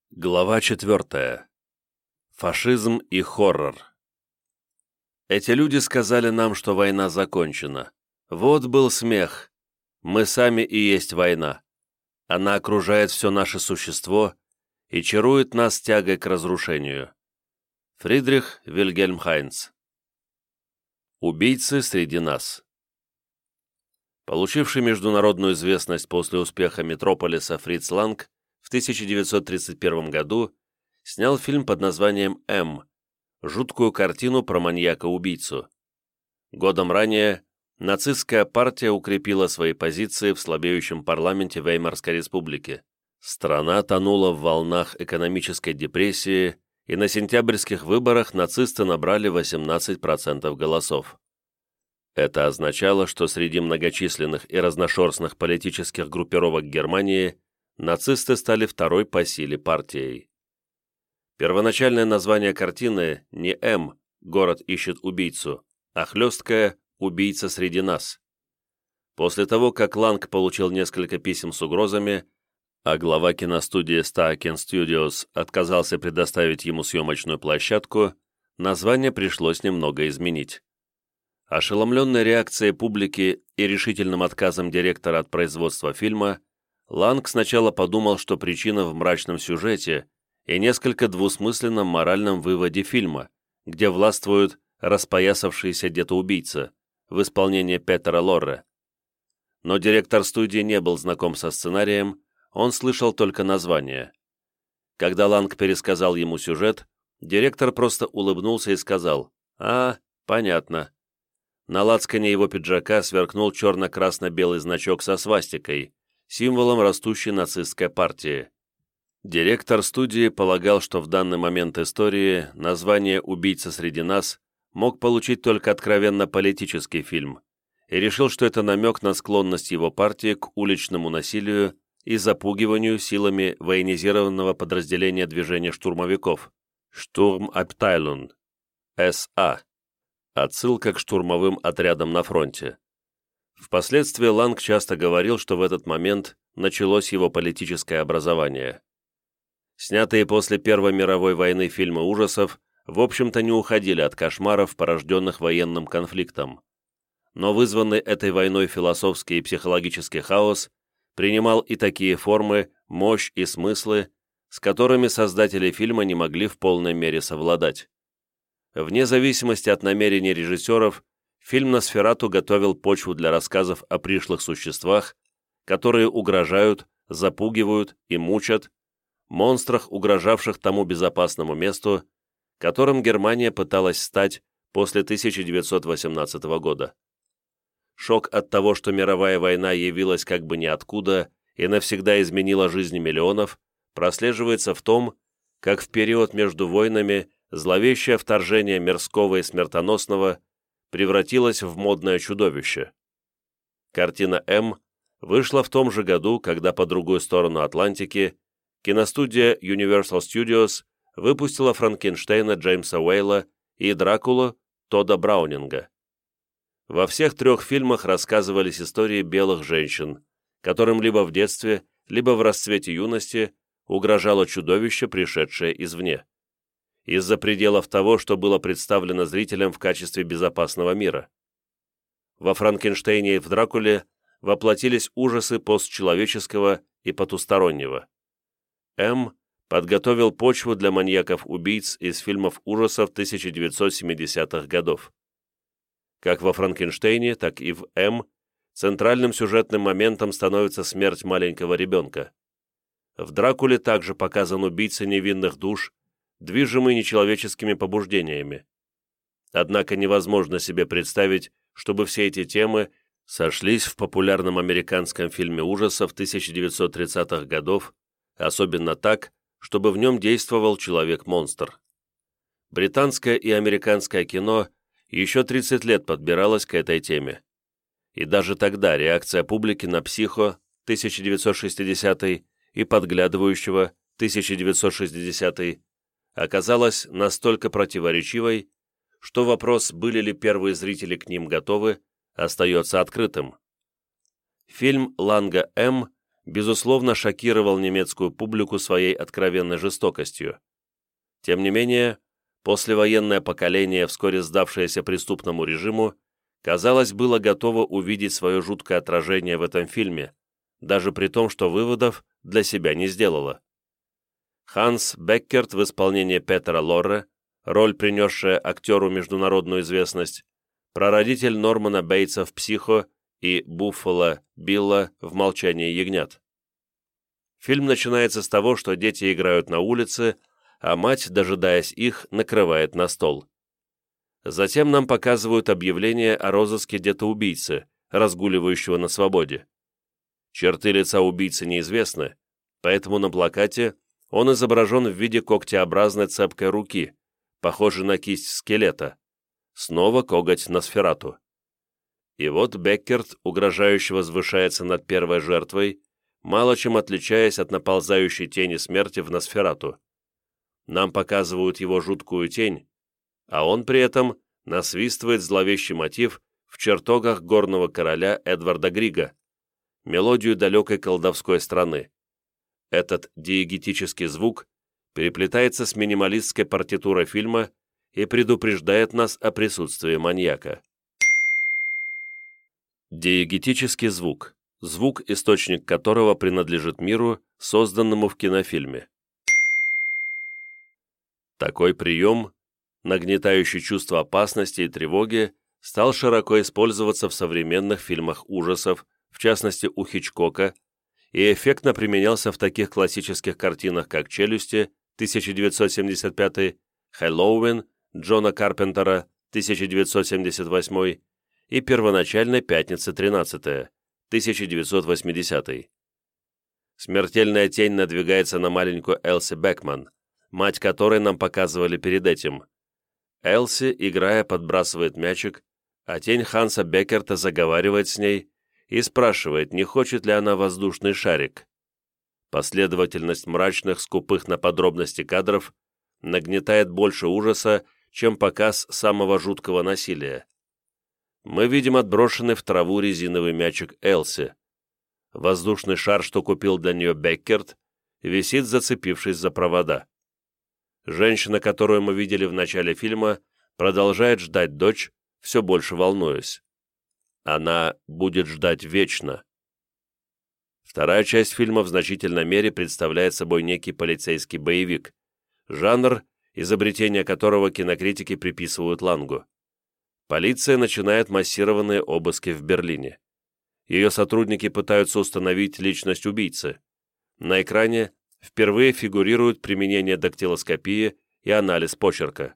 Глава 4. Фашизм и хоррор. Эти люди сказали нам, что война закончена. Вот был смех. Мы сами и есть война. Она окружает все наше существо и чарует нас тягой к разрушению. Фридрих Вильгельм Хайнц. Убийцы среди нас. Получивший международную известность после успеха «Метрополиса» Фриц Ланг в 1931 году снял фильм под названием «М», жуткую картину про маньяка-убийцу. Годом ранее нацистская партия укрепила свои позиции в слабеющем парламенте Веймарской республики. Страна тонула в волнах экономической депрессии, и на сентябрьских выборах нацисты набрали 18% голосов. Это означало, что среди многочисленных и разношерстных политических группировок Германии нацисты стали второй по силе партией. Первоначальное название картины не «М. Город ищет убийцу», а хлесткое «Убийца среди нас». После того, как Ланг получил несколько писем с угрозами, а глава киностудии Staaken Studios отказался предоставить ему съемочную площадку, название пришлось немного изменить. Ошеломленной реакцией публики и решительным отказом директора от производства фильма, Ланг сначала подумал, что причина в мрачном сюжете и несколько двусмысленном моральном выводе фильма, где властвует распоясавшийся детоубийца в исполнении Петера Лорре. Но директор студии не был знаком со сценарием, он слышал только название. Когда Ланг пересказал ему сюжет, директор просто улыбнулся и сказал: «А, понятно». На лацкане его пиджака сверкнул черно-красно-белый значок со свастикой, символом растущей нацистской партии. Директор студии полагал, что в данный момент истории название «Убийца среди нас» мог получить только откровенно политический фильм, и решил, что это намек на склонность его партии к уличному насилию и запугиванию силами военизированного подразделения движения штурмовиков «Штурмабтеilung» СА. Отсылка к штурмовым отрядам на фронте. Впоследствии Ланг часто говорил, что в этот момент началось его политическое образование. Снятые после Первой мировой войны фильмы ужасов в общем-то не уходили от кошмаров, порожденных военным конфликтом. Но вызванный этой войной философский и психологический хаос принимал и такие формы, мощь и смыслы, с которыми создатели фильма не могли в полной мере совладать. Вне зависимости от намерений режиссеров, фильм «Носферату» готовил почву для рассказов о пришлых существах, которые угрожают, запугивают и мучат, монстрах, угрожавших тому безопасному месту, которым Германия пыталась стать после 1918 года. Шок от того, что мировая война явилась как бы ниоткуда и навсегда изменила жизни миллионов, прослеживается в том, как в период между войнами зловещее вторжение мирского и смертоносного превратилось в модное чудовище. Картина «М» вышла в том же году, когда по другую сторону Атлантики киностудия Universal Studios выпустила Франкенштейна Джеймса Уэйла и Дракулу Тодда Браунинга. Во всех трех фильмах рассказывались истории белых женщин, которым либо в детстве, либо в расцвете юности угрожало чудовище, пришедшее извне, из-за пределов того, что было представлено зрителям в качестве безопасного мира. Во «Франкенштейне» и в «Дракуле» воплотились ужасы постчеловеческого и потустороннего. М. подготовил почву для маньяков-убийц из фильмов ужасов 1970-х годов. Как во «Франкенштейне», так и в «М» центральным сюжетным моментом становится смерть маленького ребенка. В «Дракуле» также показан убийца невинных душ, движимый нечеловеческими побуждениями. Однако невозможно себе представить, чтобы все эти темы сошлись в популярном американском фильме ужасов 1930-х годов, особенно так, чтобы в нем действовал человек-монстр. Британское и американское кино еще 30 лет подбиралось к этой теме. И даже тогда реакция публики на «Психо» 1960 и «Подглядывающего» 1960 оказалась настолько противоречивой, что вопрос, были ли первые зрители к ним готовы, остается открытым. Фильм Ланга «М» безусловно, шокировал немецкую публику своей откровенной жестокостью. Тем не менее, послевоенное поколение, вскоре сдавшееся преступному режиму, казалось, было готово увидеть свое жуткое отражение в этом фильме, даже при том, что выводов для себя не сделало. Ханс Беккерт в исполнении Петера Лорре, роль, принесшая актеру международную известность, прародитель Нормана Бейтса в «Психо» и Буффало Билла в «Молчании ягнят». Фильм начинается с того, что дети играют на улице, а мать, дожидаясь их, накрывает на стол. Затем нам показывают объявление о розыске детоубийцы, разгуливающего на свободе. Черты лица убийцы неизвестны, поэтому на плакате он изображен в виде когтеобразной цепкой руки, похожей на кисть скелета. Снова коготь Носферату. И вот Беккерт угрожающе возвышается над первой жертвой, мало чем отличаясь от наползающей тени смерти в Носферату. Нам показывают его жуткую тень, а он при этом насвистывает зловещий мотив в чертогах горного короля Эдварда Грига, мелодию далекой колдовской страны. Этот диегетический звук переплетается с минималистской партитурой фильма и предупреждает нас о присутствии маньяка. Диегетический звук – звук, источник которого принадлежит миру, созданному в кинофильме. Такой прием, нагнетающий чувство опасности и тревоги, стал широко использоваться в современных фильмах ужасов, в частности у Хичкока, и эффектно применялся в таких классических картинах, как «Челюсти» 1975, «Хэллоуин» Джона Карпентера 1978 и первоначальной «Пятница 13» 1980. Смертельная тень надвигается на маленькую Элси Бекман, мать которой нам показывали перед этим. Элси, играя, подбрасывает мячик, а тень Ханса Беккерта заговаривает с ней и спрашивает, не хочет ли она воздушный шарик. Последовательность мрачных, скупых на подробности кадров нагнетает больше ужаса, чем показ самого жуткого насилия. Мы видим отброшенный в траву резиновый мячик Элси. Воздушный шар, что купил для нее Беккерт, висит, зацепившись за провода. Женщина, которую мы видели в начале фильма, продолжает ждать дочь, все больше волнуясь. Она будет ждать вечно. Вторая часть фильма в значительной мере представляет собой некий полицейский боевик, жанр, изобретение которого кинокритики приписывают Лангу. Полиция начинает массированные обыски в Берлине. Ее сотрудники пытаются установить личность убийцы. На экране впервые фигурирует применение дактилоскопии и анализ почерка.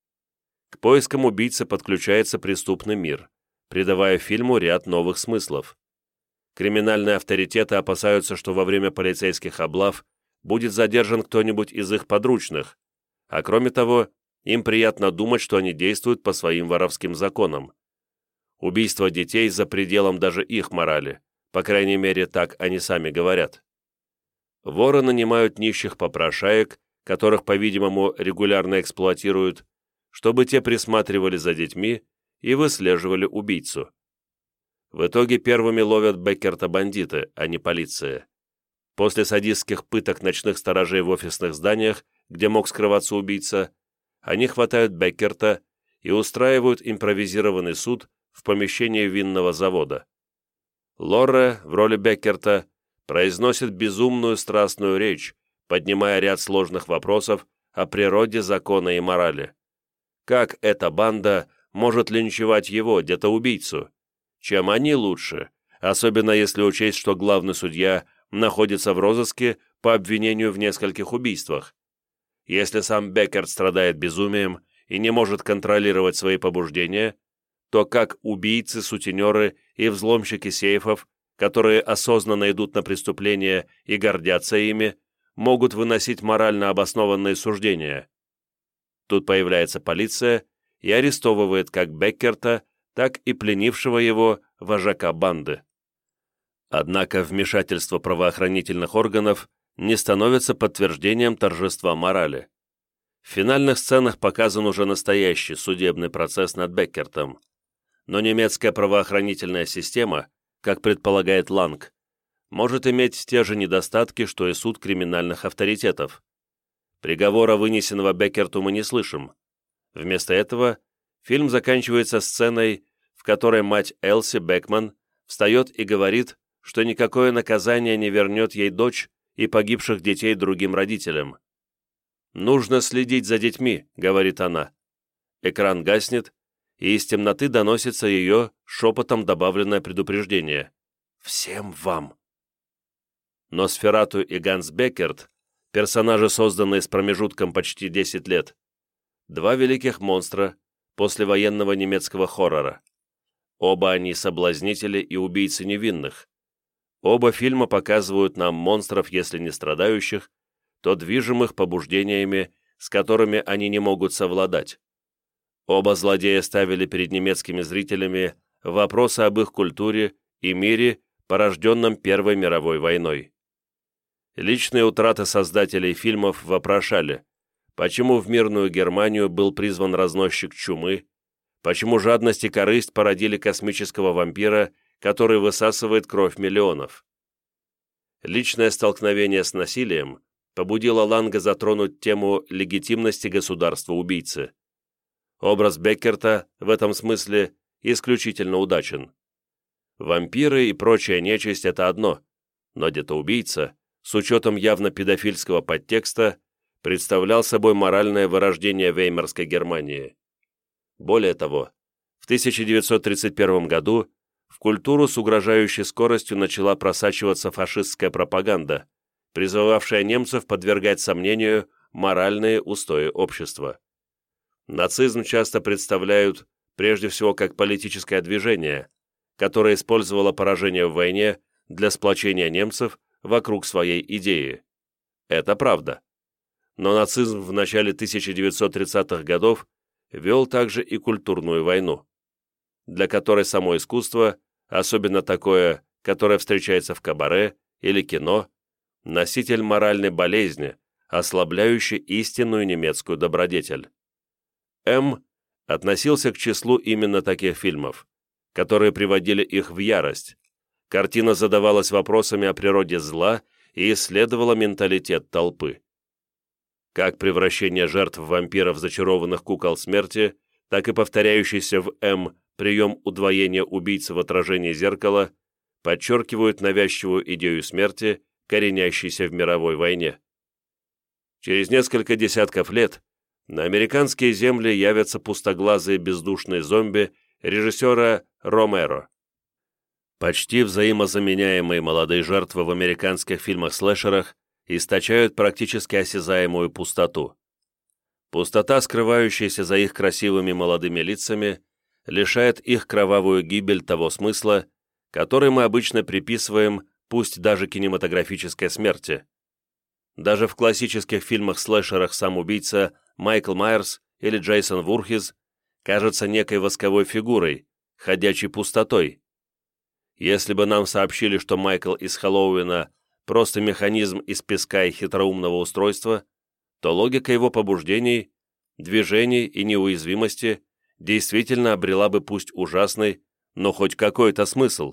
К поискам убийцы подключается преступный мир, придавая фильму ряд новых смыслов. Криминальные авторитеты опасаются, что во время полицейских облав будет задержан кто-нибудь из их подручных, а кроме того, им приятно думать, что они действуют по своим воровским законам. Убийство детей за пределом даже их морали, по крайней мере, так они сами говорят. Воры нанимают нищих попрошаек, которых, по-видимому, регулярно эксплуатируют, чтобы те присматривали за детьми и выслеживали убийцу. В итоге первыми ловят Беккерта бандиты, а не полиция. После садистских пыток ночных сторожей в офисных зданиях, где мог скрываться убийца, они хватают Беккерта и устраивают импровизированный суд в помещении винного завода. Лорре в роли Беккерта произносит безумную страстную речь, поднимая ряд сложных вопросов о природе закона и морали. Как эта банда может линчевать его, детоубийцу? Чем они лучше, особенно если учесть, что главный судья находится в розыске по обвинению в нескольких убийствах. Если сам Беккерт страдает безумием и не может контролировать свои побуждения, то как убийцы, сутенеры и взломщики сейфов, которые осознанно идут на преступления и гордятся ими, могут выносить морально обоснованные суждения? Тут появляется полиция и арестовывает как Беккерта, так и пленившего его вожака банды. Однако вмешательство правоохранительных органов не становится подтверждением торжества морали. В финальных сценах показан уже настоящий судебный процесс над Беккертом. Но немецкая правоохранительная система, как предполагает Ланг, может иметь те же недостатки, что и суд криминальных авторитетов. Приговора, вынесенного Беккерту, мы не слышим. Вместо этого фильм заканчивается сценой, в которой мать Элси Бекман встает и говорит, что никакое наказание не вернет ей дочь и погибших детей другим родителям. «Нужно следить за детьми», — говорит она. Экран гаснет, и из темноты доносится ее шепотом добавленное предупреждение. «Всем вам». Носферату и Ганс Беккерт, персонажи, созданные с промежутком почти 10 лет, два великих монстра послевоенного немецкого хоррора. Оба они соблазнители и убийцы невинных. Оба фильма показывают нам монстров, если не страдающих, то движимых побуждениями, с которыми они не могут совладать. Оба злодея ставили перед немецкими зрителями вопросы об их культуре и мире, порожденном Первой мировой войной. Личные утраты создателей фильмов вопрошали, почему в мирную Германию был призван разносчик чумы, почему жадность и корысть породили космического вампира, который высасывает кровь миллионов. Личное столкновение с насилием побудило Ланга затронуть тему легитимности государства-убийцы. Образ Беккерта в этом смысле исключительно удачен. Вампиры и прочая нечисть – это одно, но детоубийца, с учетом явно педофильского подтекста, представлял собой моральное вырождение веймарской Германии. Более того, в 1931 году в культуру с угрожающей скоростью начала просачиваться фашистская пропаганда, призывавшая немцев подвергать сомнению моральные устои общества. Нацизм часто представляют прежде всего как политическое движение, которое использовало поражение в войне для сплочения немцев вокруг своей идеи. Это правда. Но нацизм в начале 1930-х годов вел также и культурную войну, для которой само искусство, особенно такое, которое встречается в кабаре или кино, носитель моральной болезни, ослабляющий истинную немецкую добродетель. М. относился к числу именно таких фильмов, которые приводили их в ярость. Картина задавалась вопросами о природе зла и исследовала менталитет толпы. Как превращение жертв в вампиров зачарованных кукол смерти, так и повторяющийся в М. прием удвоения убийцы в отражении зеркала подчеркивают навязчивую идею смерти, коренящейся в мировой войне. Через несколько десятков лет на американские земли явятся пустоглазые бездушные зомби режиссера Ромеро. Почти взаимозаменяемые молодые жертвы в американских фильмах-слэшерах источают практически осязаемую пустоту. Пустота, скрывающаяся за их красивыми молодыми лицами, лишает их кровавую гибель того смысла, который мы обычно приписываем, пусть даже кинематографической смерти. Даже в классических фильмах-слэшерах сам убийца Майкл Майерс или Джейсон Вурхиз кажется некой восковой фигурой, ходячей пустотой. Если бы нам сообщили, что Майкл из Хэллоуина просто механизм из песка и хитроумного устройства, то логика его побуждений, движений и неуязвимости действительно обрела бы пусть ужасный, но хоть какой-то смысл.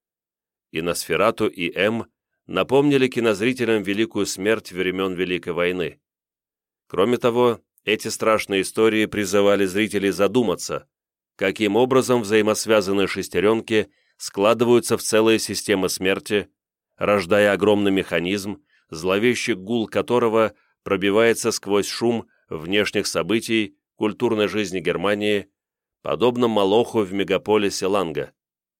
И Носферату, и М. напомнили кинозрителям великую смерть времен Великой войны. Кроме того, эти страшные истории призывали зрителей задуматься, каким образом взаимосвязанные шестеренки складываются в целые системы смерти, рождая огромный механизм, зловещий гул которого пробивается сквозь шум внешних событий культурной жизни Германии, подобно Молоху в мегаполисе Ланга.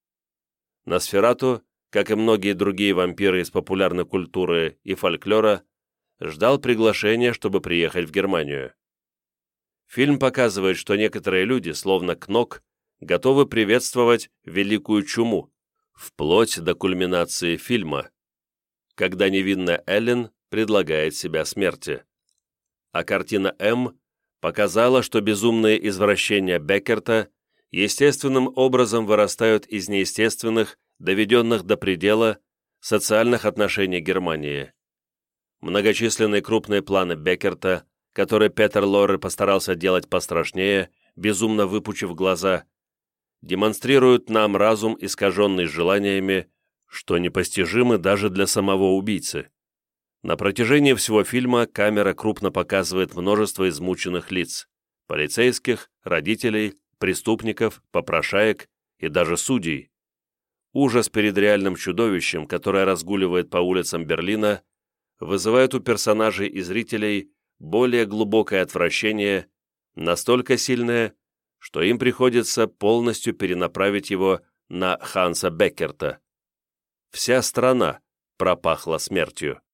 Носферату, как и многие другие вампиры из популярной культуры и фольклора, ждал приглашения, чтобы приехать в Германию. Фильм показывает, что некоторые люди, словно Кнок, готовы приветствовать великую чуму, вплоть до кульминации фильма, когда невинная Эллен предлагает себя смерти. А картина М. показала, что безумные извращения Беккерта естественным образом вырастают из неестественных, доведенных до предела, социальных отношений Германии. Многочисленные крупные планы Беккерта, которые Петер Лорре постарался делать пострашнее, безумно выпучив глаза, демонстрируют нам разум, искаженный желаниями, что непостижимы даже для самого убийцы. На протяжении всего фильма камера крупно показывает множество измученных лиц – полицейских, родителей, преступников, попрошаек и даже судей. Ужас перед реальным чудовищем, которое разгуливает по улицам Берлина, вызывает у персонажей и зрителей более глубокое отвращение, настолько сильное, что им приходится полностью перенаправить его на Ханса Беккерта. Вся страна пропахла смертью.